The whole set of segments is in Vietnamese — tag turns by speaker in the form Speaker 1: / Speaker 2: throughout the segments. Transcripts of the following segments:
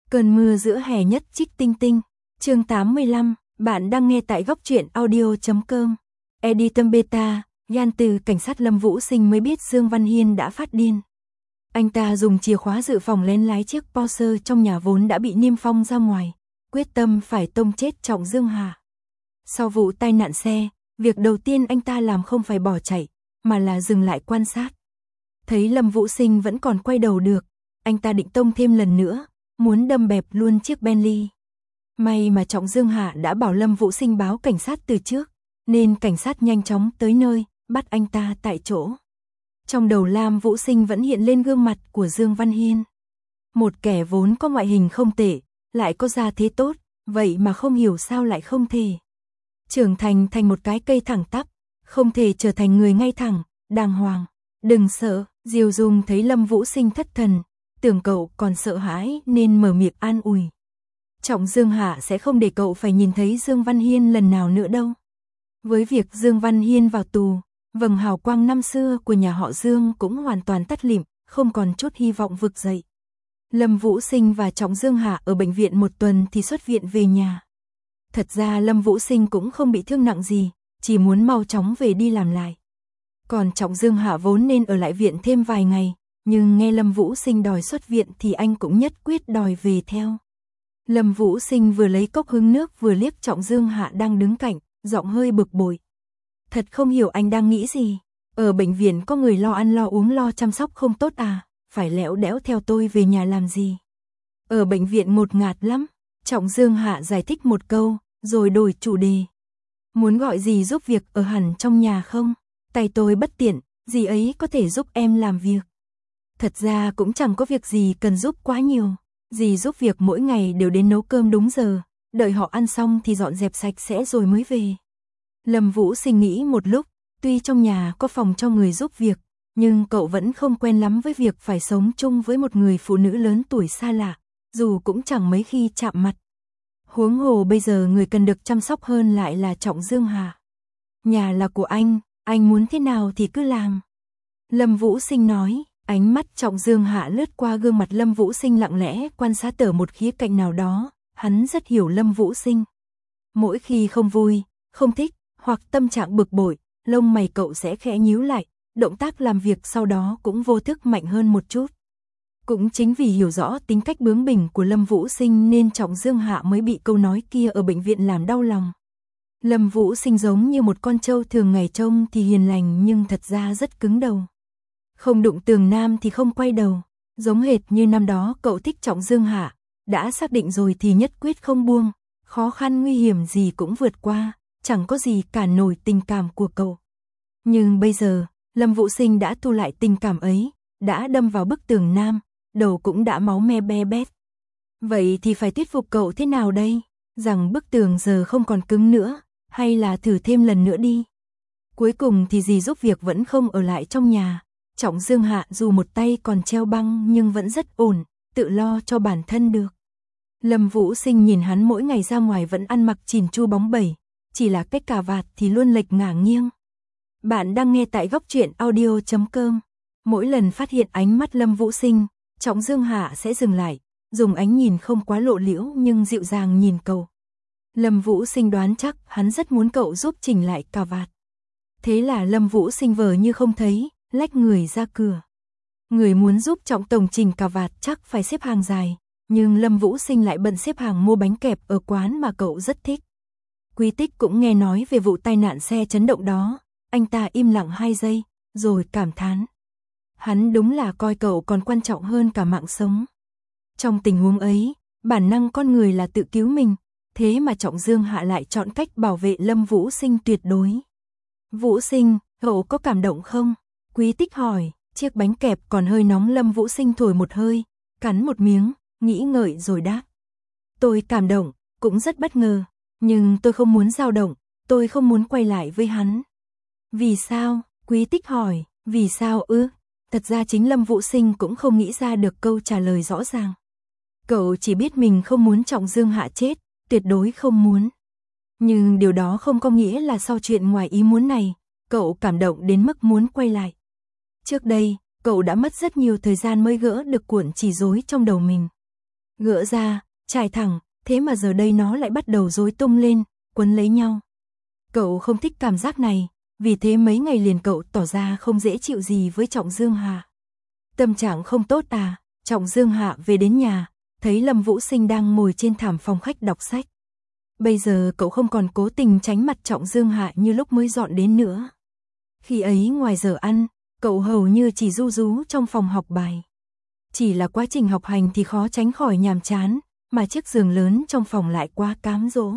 Speaker 1: Cơn mưa giữa hè nhất trích tinh tinh. Chương 85, bạn đang nghe tại góc truyện audio.com. Editor Beta, Gan từ cảnh sát Lâm Vũ Sinh mới biết Dương Văn Hiên đã phát điên. Anh ta dùng chìa khóa dự phòng lén lái chiếc Porsche trong nhà vốn đã bị niêm phong ra ngoài, quyết tâm phải tông chết Trọng Dương Hà. Sau vụ tai nạn xe, việc đầu tiên anh ta làm không phải bỏ chạy, mà là dừng lại quan sát. Thấy Lâm Vũ Sinh vẫn còn quay đầu được, anh ta định tông thêm lần nữa, muốn đâm bẹp luôn chiếc Bentley. May mà Trọng Dương Hạ đã bảo Lâm Vũ Sinh báo cảnh sát từ trước, nên cảnh sát nhanh chóng tới nơi, bắt anh ta tại chỗ. Trong đầu Lam Vũ Sinh vẫn hiện lên gương mặt của Dương Văn Hiên. Một kẻ vốn có ngoại hình không tệ, lại có gia thế tốt, vậy mà không hiểu sao lại không thể trưởng thành một cái cây thẳng tắp, không thể trở thành người ngay thẳng, đàng hoàng. Đừng sợ, Diêu Dung thấy Lâm Vũ Sinh thất thần, tưởng cậu còn sợ hãi nên mở miệng an ủi. Trọng Dương Hạ sẽ không để cậu phải nhìn thấy Dương Văn Hiên lần nào nữa đâu. Với việc Dương Văn Hiên vào tù, vầng hào quang năm xưa của nhà họ Dương cũng hoàn toàn tắt lịm, không còn chút hy vọng vực dậy. Lâm Vũ Sinh và Trọng Dương Hạ ở bệnh viện một tuần thì xuất viện về nhà. Thật ra Lâm Vũ Sinh cũng không bị thương nặng gì, chỉ muốn mau chóng về đi làm lại. Còn Trọng Dương Hạ vốn nên ở lại viện thêm vài ngày, nhưng nghe Lâm Vũ Sinh đòi xuất viện thì anh cũng nhất quyết đòi về theo. Lâm Vũ Sinh vừa lấy cốc hứng nước vừa liếc Trọng Dương Hạ đang đứng cạnh, giọng hơi bực bội. Thật không hiểu anh đang nghĩ gì, ở bệnh viện có người lo ăn lo uống lo chăm sóc không tốt à, phải lẽo đẽo theo tôi về nhà làm gì. Ở bệnh viện ngột ngạt lắm, Trọng Dương Hạ giải thích một câu, rồi đổi chủ đề. Muốn gọi gì giúp việc ở hẳn trong nhà không? Tay tôi bất tiện, dì ấy có thể giúp em làm việc. Thật ra cũng chẳng có việc gì cần giúp quá nhiều. Dì giúp việc mỗi ngày đều đến nấu cơm đúng giờ, đợi họ ăn xong thì dọn dẹp sạch sẽ rồi mới về. Lâm Vũ Sinh nghĩ một lúc, tuy trong nhà có phòng cho người giúp việc, nhưng cậu vẫn không quen lắm với việc phải sống chung với một người phụ nữ lớn tuổi xa lạ, dù cũng chẳng mấy khi chạm mặt. Huống hồ bây giờ người cần được chăm sóc hơn lại là Trọng Dương Hà. Nhà là của anh muốn thế nào thì cứ làm. Lâm Vũ Sinh nói, ánh mắt Trọng Dương Hạ lướt qua gương mặt Lâm Vũ Sinh lặng lẽ quan sát ở một khía cạnh nào đó, hắn rất hiểu Lâm Vũ Sinh. Mỗi khi không vui, không thích, hoặc tâm trạng bực bội, lông mày cậu sẽ khẽ nhíu lại, động tác làm việc sau đó cũng vô thức mạnh hơn một chút. Cũng chính vì hiểu rõ tính cách bướng bỉnh của Lâm Vũ Sinh nên Trọng Dương Hạ mới bị câu nói kia ở bệnh viện làm đau lòng. Lâm Vũ Sinh giống như một con trâu thường ngày trông thì hiền lành nhưng thật ra rất cứng đầu. Không đụng tường nam thì không quay đầu, giống hệt như năm đó cậu thích Trọng Dương Hạ, đã xác định rồi thì nhất quyết không buông, khó khăn nguy hiểm gì cũng vượt qua, chẳng có gì cản nổi tình cảm của cậu. Nhưng bây giờ, Lâm Vũ Sinh đã thu lại tình cảm ấy, đã đâm vào bức tường nam, đầu cũng đã máu me be bét. Vậy thì phải thuyết phục cậu thế nào đây? Rằng bức tường giờ không còn cứng nữa, hay là thử thêm lần nữa đi? Cuối cùng thì dì giúp việc vẫn không ở lại trong nhà. Trọng Dương Hạ dù một tay còn treo băng nhưng vẫn rất ổn, tự lo cho bản thân được. Lâm Vũ Sinh nhìn hắn mỗi ngày ra ngoài vẫn ăn mặc chỉn chu bóng bẩy, chỉ là cách cà vạt thì luôn lệch ngả nghiêng. Bạn đang nghe tại góc truyện audio.com. Mỗi lần phát hiện ánh mắt Lâm Vũ Sinh, Trọng Dương Hạ sẽ dừng lại, dùng ánh nhìn không quá lộ liễu nhưng dịu dàng nhìn cậu. Lâm Vũ Sinh đoán chắc hắn rất muốn cậu giúp chỉnh lại cà vạt. Thế là Lâm Vũ Sinh vờ như không thấy, lách người ra cửa. Người muốn giúp Trọng tổng chỉnh cà vạt chắc phải xếp hàng dài, nhưng Lâm Vũ Sinh lại bận xếp hàng mua bánh kẹp ở quán mà cậu rất thích. Quý Tích cũng nghe nói về vụ tai nạn xe chấn động đó, anh ta im lặng 2 giây, rồi cảm thán. Hắn đúng là coi cậu còn quan trọng hơn cả mạng sống. Trong tình huống ấy, bản năng con người là tự cứu mình, thế mà Trọng Dương Hạ lại chọn cách bảo vệ Lâm Vũ Sinh tuyệt đối. Vũ Sinh, cậu có cảm động không? Quý Tích hỏi, chiếc bánh kẹp còn hơi nóng Lâm Vũ Sinh thổi một hơi, cắn một miếng, nghĩ ngợi rồi đáp. Tôi cảm động, cũng rất bất ngờ, nhưng tôi không muốn dao động, tôi không muốn quay lại với hắn. Vì sao? Quý Tích hỏi, vì sao ư? Thật ra chính Lâm Vũ Sinh cũng không nghĩ ra được câu trả lời rõ ràng. Cậu chỉ biết mình không muốn Trọng Dương Hạ chết, tuyệt đối không muốn. Nhưng điều đó không có nghĩa là sau chuyện ngoài ý muốn này, cậu cảm động đến mức muốn quay lại. Trước đây, cậu đã mất rất nhiều thời gian mới gỡ được cuộn chỉ rối trong đầu mình. Gỡ ra, trải thẳng, thế mà giờ đây nó lại bắt đầu rối tung lên, quấn lấy nhau. Cậu không thích cảm giác này, vì thế mấy ngày liền cậu tỏ ra không dễ chịu gì với Trọng Dương Hạ. Tâm trạng không tốt à? Trọng Dương Hạ về đến nhà, thấy Lâm Vũ Sinh đang ngồi trên thảm phòng khách đọc sách. Bây giờ cậu không còn cố tình tránh mặt Trọng Dương Hạ như lúc mới dọn đến nữa. Khi ấy ngoài giờ ăn, cậu hầu như chỉ ru rú trong phòng học bài. Chỉ là quá trình học hành thì khó tránh khỏi nhàm chán, mà chiếc giường lớn trong phòng lại quá cám dỗ.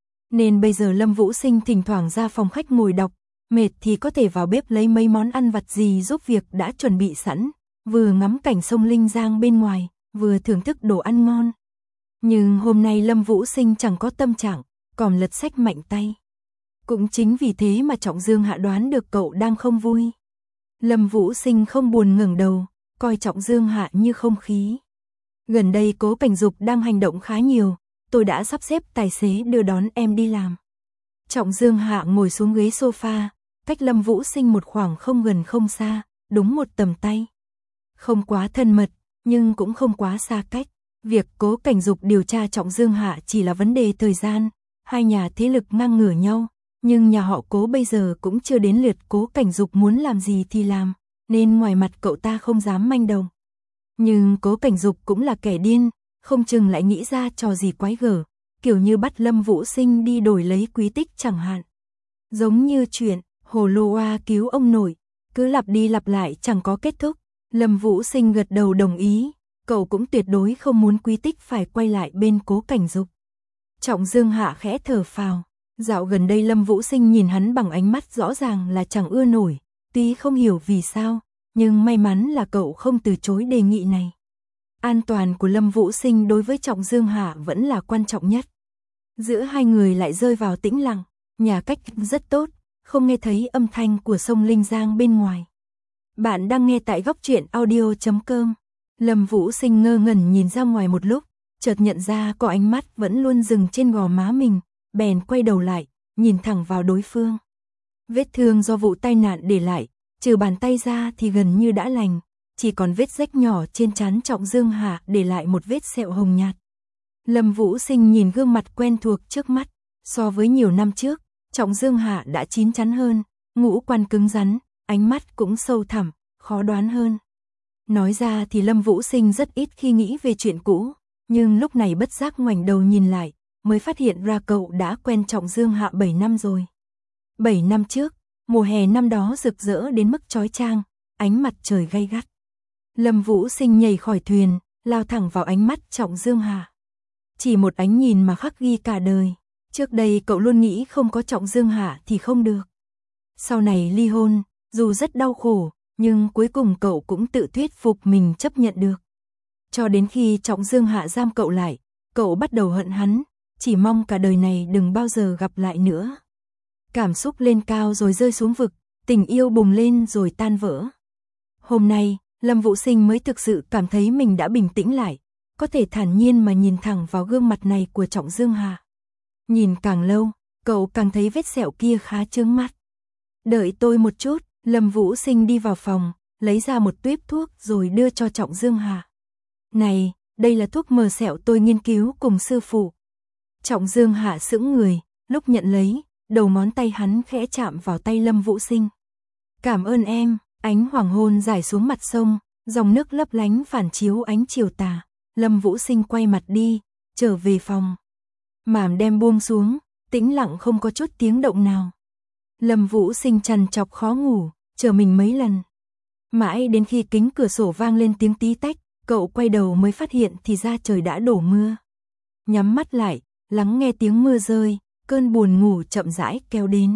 Speaker 1: Nên bây giờ Lâm Vũ Sinh thỉnh thoảng ra phòng khách ngồi đọc, mệt thì có thể vào bếp lấy mấy món ăn vặt gì giúp việc đã chuẩn bị sẵn, vừa ngắm cảnh sông Linh Giang bên ngoài, vừa thưởng thức đồ ăn ngon. Nhưng hôm nay Lâm Vũ Sinh chẳng có tâm trạng, còn lật sách mạnh tay. Cũng chính vì thế mà Trọng Dương Hạ đoán được cậu đang không vui. Lâm Vũ Sinh không buồn ngẩng đầu, coi Trọng Dương Hạ như không khí. Gần đây Cố Cảnh Dục đang hành động khá nhiều, tôi đã sắp xếp tài xế đưa đón em đi làm. Trọng Dương Hạ ngồi xuống ghế sofa, cách Lâm Vũ Sinh một khoảng không gần không xa, đúng một tầm tay. Không quá thân mật, nhưng cũng không quá xa cách. Việc Cố Cảnh Dục điều tra Trọng Dương Hạ chỉ là vấn đề thời gian, hai nhà thế lực ngang ngửa nhau, nhưng nhà họ Cố bây giờ cũng chưa đến lượt Cố Cảnh Dục muốn làm gì thì làm, nên ngoài mặt cậu ta không dám manh động. Nhưng Cố Cảnh Dục cũng là kẻ điên, không chừng lại nghĩ ra trò gì quái gở, kiểu như bắt Lâm Vũ Sinh đi đổi lấy quý tích chẳng hạn. Giống như chuyện Hồ Lô Oa cứu ông nội, cứ lặp đi lặp lại chẳng có kết thúc. Lâm Vũ Sinh gật đầu đồng ý, cậu cũng tuyệt đối không muốn quý tích phải quay lại bên Cố Cảnh Dục. Trọng Dương Hạ khẽ thở phào, dạo gần đây Lâm Vũ Sinh nhìn hắn bằng ánh mắt rõ ràng là chẳng ưa nổi, tuy không hiểu vì sao, nhưng may mắn là cậu không từ chối đề nghị này. An toàn của Lâm Vũ Sinh đối với Trọng Dương Hạ vẫn là quan trọng nhất. Giữa hai người lại rơi vào tĩnh lặng, nhà cách rất tốt, không nghe thấy âm thanh của sông Linh Giang bên ngoài. Bạn đang nghe tại góc truyện audio.com. Lâm Vũ Sinh ngơ ngẩn nhìn ra ngoài một lúc, chợt nhận ra có ánh mắt vẫn luôn dừng trên gò má mình, bèn quay đầu lại, nhìn thẳng vào đối phương. Vết thương do vụ tai nạn để lại, trừ bàn tay ra thì gần như đã lành, chỉ còn vết rách nhỏ trên trán Trọng Dương Hạ để lại một vết sẹo hồng nhạt. Lâm Vũ Sinh nhìn gương mặt quen thuộc trước mắt, so với nhiều năm trước, Trọng Dương Hạ đã chín chắn hơn, ngũ quan cứng rắn, ánh mắt cũng sâu thẳm, khó đoán hơn. Nói ra thì Lâm Vũ Sinh rất ít khi nghĩ về chuyện cũ, nhưng lúc này bất giác ngoảnh đầu nhìn lại, mới phát hiện ra cậu đã quen Trọng Dương Hạ 7 năm rồi. 7 năm trước, mùa hè năm đó rực rỡ đến mức chói chang, ánh mặt trời gay gắt. Lâm Vũ Sinh nhảy khỏi thuyền, lao thẳng vào ánh mắt Trọng Dương Hạ. Chỉ một ánh nhìn mà khắc ghi cả đời. Trước đây cậu luôn nghĩ không có Trọng Dương Hạ thì không được. Sau này ly hôn, dù rất đau khổ, nhưng cuối cùng cậu cũng tự thuyết phục mình chấp nhận được. Cho đến khi Trọng Dương Hạ giam cậu lại, cậu bắt đầu hận hắn, chỉ mong cả đời này đừng bao giờ gặp lại nữa. Cảm xúc lên cao rồi rơi xuống vực, tình yêu bùng lên rồi tan vỡ. Hôm nay, Lâm Vũ Sinh mới thực sự cảm thấy mình đã bình tĩnh lại, có thể thản nhiên mà nhìn thẳng vào gương mặt này của Trọng Dương Hạ. Nhìn càng lâu, cậu càng thấy vết sẹo kia khá chướng mắt. Đợi tôi một chút, Lâm Vũ Sinh đi vào phòng, lấy ra một tuýp thuốc rồi đưa cho Trọng Dương Hạ. Này, đây là thuốc mờ sẹo tôi nghiên cứu cùng sư phụ. Trọng Dương Hạ sững người, lúc nhận lấy, đầu ngón tay hắn khẽ chạm vào tay Lâm Vũ Sinh. Cảm ơn em, ánh hoàng hôn rải xuống mặt sông, dòng nước lấp lánh phản chiếu ánh chiều tà. Lâm Vũ Sinh quay mặt đi, trở về phòng. Màn đêm buông xuống, tĩnh lặng không có chút tiếng động nào. Lâm Vũ Sinh trằn trọc khó ngủ, chờ mình mấy lần. Mãi đến khi kính cửa sổ vang lên tiếng tí tách, cậu quay đầu mới phát hiện thì ra trời đã đổ mưa. Nhắm mắt lại, lắng nghe tiếng mưa rơi, cơn buồn ngủ chậm rãi kéo đến.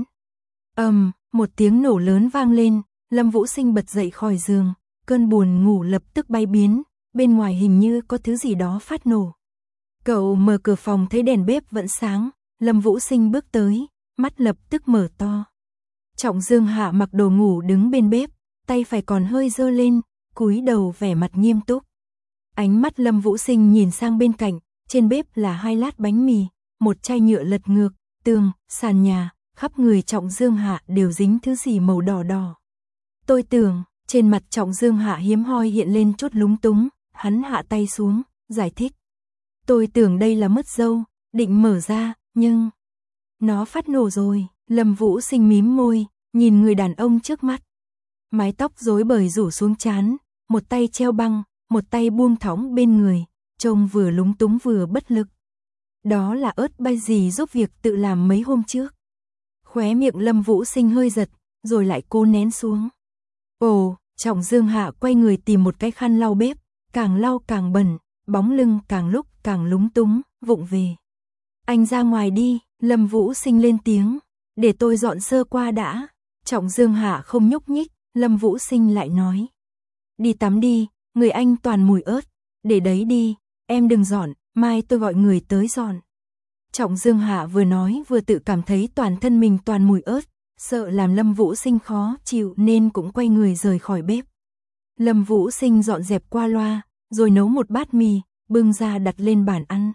Speaker 1: Một tiếng nổ lớn vang lên, Lâm Vũ Sinh bật dậy khỏi giường, cơn buồn ngủ lập tức bay biến, bên ngoài hình như có thứ gì đó phát nổ. Cậu mở cửa phòng thấy đèn bếp vẫn sáng, Lâm Vũ Sinh bước tới, mắt lập tức mở to. Trọng Dương Hạ mặc đồ ngủ đứng bên bếp, tay phải còn hơi giơ lên, cúi đầu vẻ mặt nghiêm túc. Ánh mắt Lâm Vũ Sinh nhìn sang bên cạnh, trên bếp là 2 lát bánh mì, một chai nhựa lật ngược, tường, sàn nhà, khắp người Trọng Dương Hạ đều dính thứ gì màu đỏ đỏ. Tôi tưởng, trên mặt Trọng Dương Hạ hiếm hoi hiện lên chút lúng túng, hắn hạ tay xuống, giải thích. Tôi tưởng đây là mứt dâu, định mở ra, nhưng nó phát nổ rồi. Lâm Vũ Sinh mím môi, nhìn người đàn ông trước mắt. Mái tóc rối bời rủ xuống trán, một tay treo băng, một tay buông thõng bên người, trông vừa lúng túng vừa bất lực. Đó là ớt bay gì giúp việc tự làm mấy hôm trước. Khóe miệng Lâm Vũ Sinh hơi giật, rồi lại cố nén xuống. Ồ, Trọng Dương Hạ quay người tìm một cái khăn lau bếp, càng lau càng bẩn, bóng lưng càng lúc càng lúng túng, vụng về. Anh ra ngoài đi, Lâm Vũ Sinh lên tiếng, để tôi dọn sơ qua đã. Trọng Dương Hạ không nhúc nhích, Lâm Vũ Sinh lại nói. Đi tắm đi, người anh toàn mùi ớt, để đấy đi, em đừng dọn, mai tôi gọi người tới dọn. Trọng Dương Hạ vừa nói vừa tự cảm thấy toàn thân mình toàn mùi ớt, sợ làm Lâm Vũ Sinh khó chịu nên cũng quay người rời khỏi bếp. Lâm Vũ Sinh dọn dẹp qua loa, rồi nấu một bát mì, bưng ra đặt lên bàn ăn.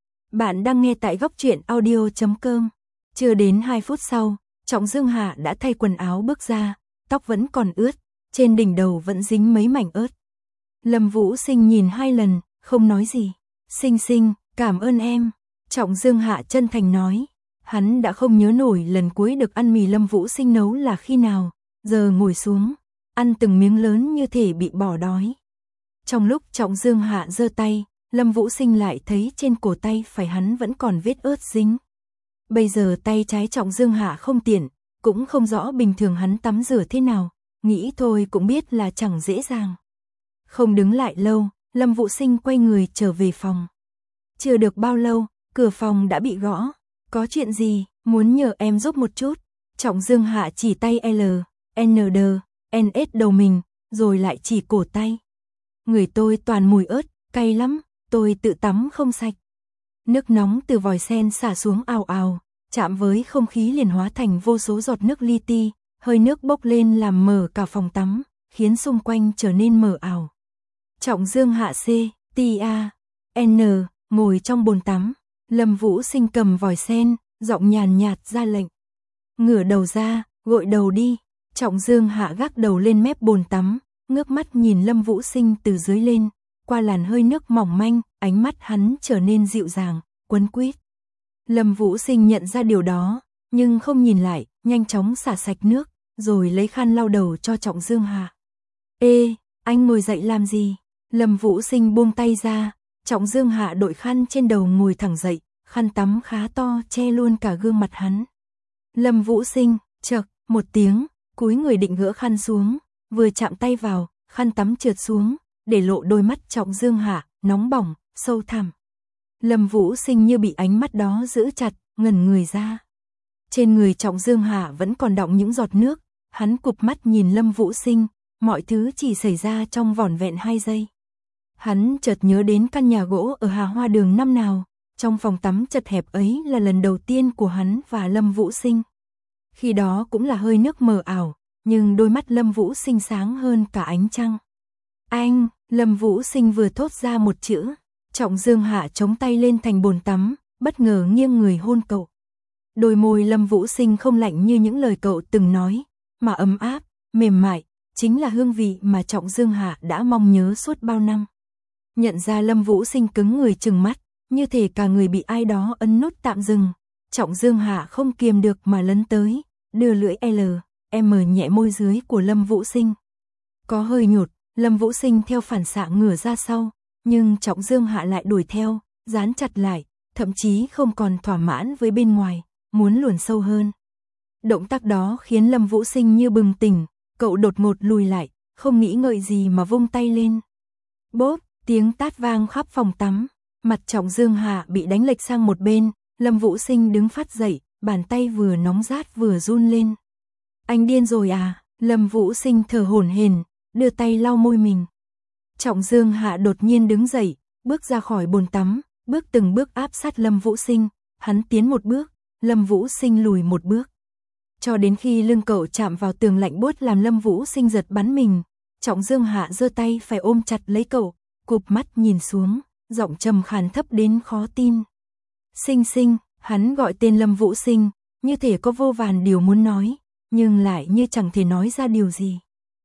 Speaker 1: Bạn đang nghe tại Góc Truyện Audio.com. Chưa đến 2 phút sau, Trọng Dương Hạ đã thay quần áo bước ra, tóc vẫn còn ướt, trên đỉnh đầu vẫn dính mấy mảnh ớt. Lâm Vũ Sinh nhìn 2 lần, không nói gì. Sinh Sinh, cảm ơn em. Trọng Dương Hạ chân thành nói. Hắn đã không nhớ nổi lần cuối được ăn mì Lâm Vũ Sinh nấu là khi nào, giờ ngồi xuống, ăn từng miếng lớn như thể bị bỏ đói. Trong lúc Trọng Dương Hạ giơ tay, Lâm Vũ Sinh lại thấy trên cổ tay phải hắn vẫn còn vết ớt dính. Bây giờ tay trái Trọng Dương Hạ không tiện, cũng không rõ bình thường hắn tắm rửa thế nào, nghĩ thôi cũng biết là chẳng dễ dàng. Không đứng lại lâu, Lâm Vũ Sinh quay người trở về phòng. Chưa được bao lâu, cửa phòng đã bị gõ. Có chuyện gì, muốn nhờ em giúp một chút. Trọng Dương Hạ chỉ tay L, N, D, N, S đầu mình, rồi lại chỉ cổ tay. Người tôi toàn mùi ớt, cay lắm, tôi tự tắm không sạch. Nước nóng từ vòi sen xả xuống ào ào, chạm với không khí liền hóa thành vô số giọt nước li ti, hơi nước bốc lên làm mờ cả phòng tắm, khiến xung quanh trở nên mờ ảo. Trọng Dương Hạ C, T, A, N, ngồi trong bồn tắm. Lâm Vũ Sinh cầm vòi sen, giọng nhàn nhạt ra lệnh. Ngửa đầu ra, gội đầu đi. Trọng Dương Hạ gác đầu lên mép bồn tắm, ngước mắt nhìn Lâm Vũ Sinh từ dưới lên, qua làn hơi nước mỏng manh, ánh mắt hắn trở nên dịu dàng, quấn quýt. Lâm Vũ Sinh nhận ra điều đó, nhưng không nhìn lại, nhanh chóng xả sạch nước, rồi lấy khăn lau đầu cho Trọng Dương Hạ. Ê, anh ngồi dậy làm gì? Lâm Vũ Sinh buông tay ra. Trọng Dương Hạ đội khăn trên đầu ngồi thẳng dậy, khăn tắm khá to che luôn cả gương mặt hắn. Lâm Vũ Sinh, chậc, một tiếng, cúi người định gỡ khăn xuống, vừa chạm tay vào, khăn tắm trượt xuống, để lộ đôi mắt Trọng Dương Hạ, nóng bỏng, sâu thẳm. Lâm Vũ Sinh như bị ánh mắt đó giữ chặt, ngẩn người ra. Trên người Trọng Dương Hạ vẫn còn đọng những giọt nước, hắn cụp mắt nhìn Lâm Vũ Sinh, mọi thứ chỉ xảy ra trong vỏn vẹn 2 giây. Hắn chợt nhớ đến căn nhà gỗ ở Hà Hoa Đường năm nào, trong phòng tắm chật hẹp ấy là lần đầu tiên của hắn và Lâm Vũ Sinh. Khi đó cũng là hơi nước mờ ảo, nhưng đôi mắt Lâm Vũ Sinh sáng hơn cả ánh trăng. Anh, Lâm Vũ Sinh vừa thốt ra một chữ, Trọng Dương Hạ chống tay lên thành bồn tắm, bất ngờ nghiêng người hôn cậu. Đôi môi Lâm Vũ Sinh không lạnh như những lời cậu từng nói, mà ấm áp, mềm mại, chính là hương vị mà Trọng Dương Hạ đã mong nhớ suốt bao năm. Nhận ra Lâm Vũ Sinh cứng người trừng mắt, như thể cả người bị ai đó ấn nút tạm dừng. Trọng Dương Hạ không kiềm được mà lấn tới, đưa lưỡi L, M nhẹ môi dưới của Lâm Vũ Sinh. Có hơi nhột, Lâm Vũ Sinh theo phản xạ ngửa ra sau, nhưng Trọng Dương Hạ lại đuổi theo, dán chặt lại, thậm chí không còn thỏa mãn với bên ngoài, muốn luồn sâu hơn. Động tác đó khiến Lâm Vũ Sinh như bừng tỉnh, cậu đột ngột lùi lại, không nghĩ ngợi gì mà vung tay lên. Bốp, tiếng tát vang khắp phòng tắm, mặt Trọng Dương Hạ bị đánh lệch sang một bên, Lâm Vũ Sinh đứng phát dậy, bàn tay vừa nóng rát vừa run lên. Anh điên rồi à? Lâm Vũ Sinh thở hổn hển, đưa tay lau môi mình. Trọng Dương Hạ đột nhiên đứng dậy, bước ra khỏi bồn tắm, bước từng bước áp sát Lâm Vũ Sinh, hắn tiến một bước, Lâm Vũ Sinh lùi một bước. Cho đến khi lưng cậu chạm vào tường lạnh buốt làm Lâm Vũ Sinh giật bắn mình, Trọng Dương Hạ giơ tay phải ôm chặt lấy cậu, cụp mắt nhìn xuống, giọng trầm khàn thấp đến khó tin. Sinh Sinh, hắn gọi tên Lâm Vũ Sinh, như thể có vô vàn điều muốn nói, nhưng lại như chẳng thể nói ra điều gì.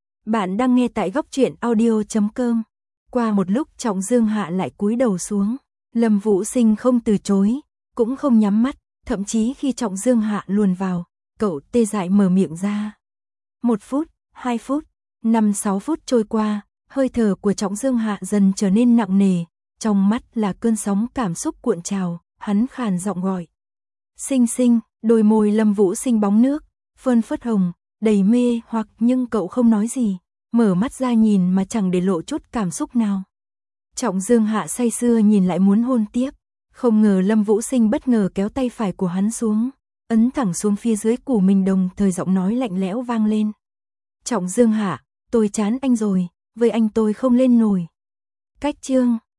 Speaker 1: Bạn đang nghe tại Góc Truyện Audio.com. Qua một lúc Trọng Dương Hạ lại cúi đầu xuống. Lâm Vũ Sinh không từ chối, cũng không nhắm mắt, thậm chí khi Trọng Dương Hạ luồn vào, cậu tê dại mở miệng ra. 1 phút, 2 phút, 5-6 phút trôi qua, hơi thở của Trọng Dương Hạ dần trở nên nặng nề, trong mắt là cơn sóng cảm xúc cuộn trào, hắn khàn giọng gọi. Sinh Sinh, đôi môi Lâm Vũ Sinh bóng nước, phơn phớt hồng, đầy mê hoặc, nhưng cậu không nói gì, mở mắt ra nhìn mà chẳng để lộ chút cảm xúc nào. Trọng Dương Hạ say sưa nhìn lại muốn hôn tiếp, không ngờ Lâm Vũ Sinh bất ngờ kéo tay phải của hắn xuống, ấn thẳng xuống phía dưới củ mình, đồng thời giọng nói lạnh lẽo vang lên. Trọng Dương Hạ, tôi chán anh rồi, với anh tôi không lên nổi. Cách chương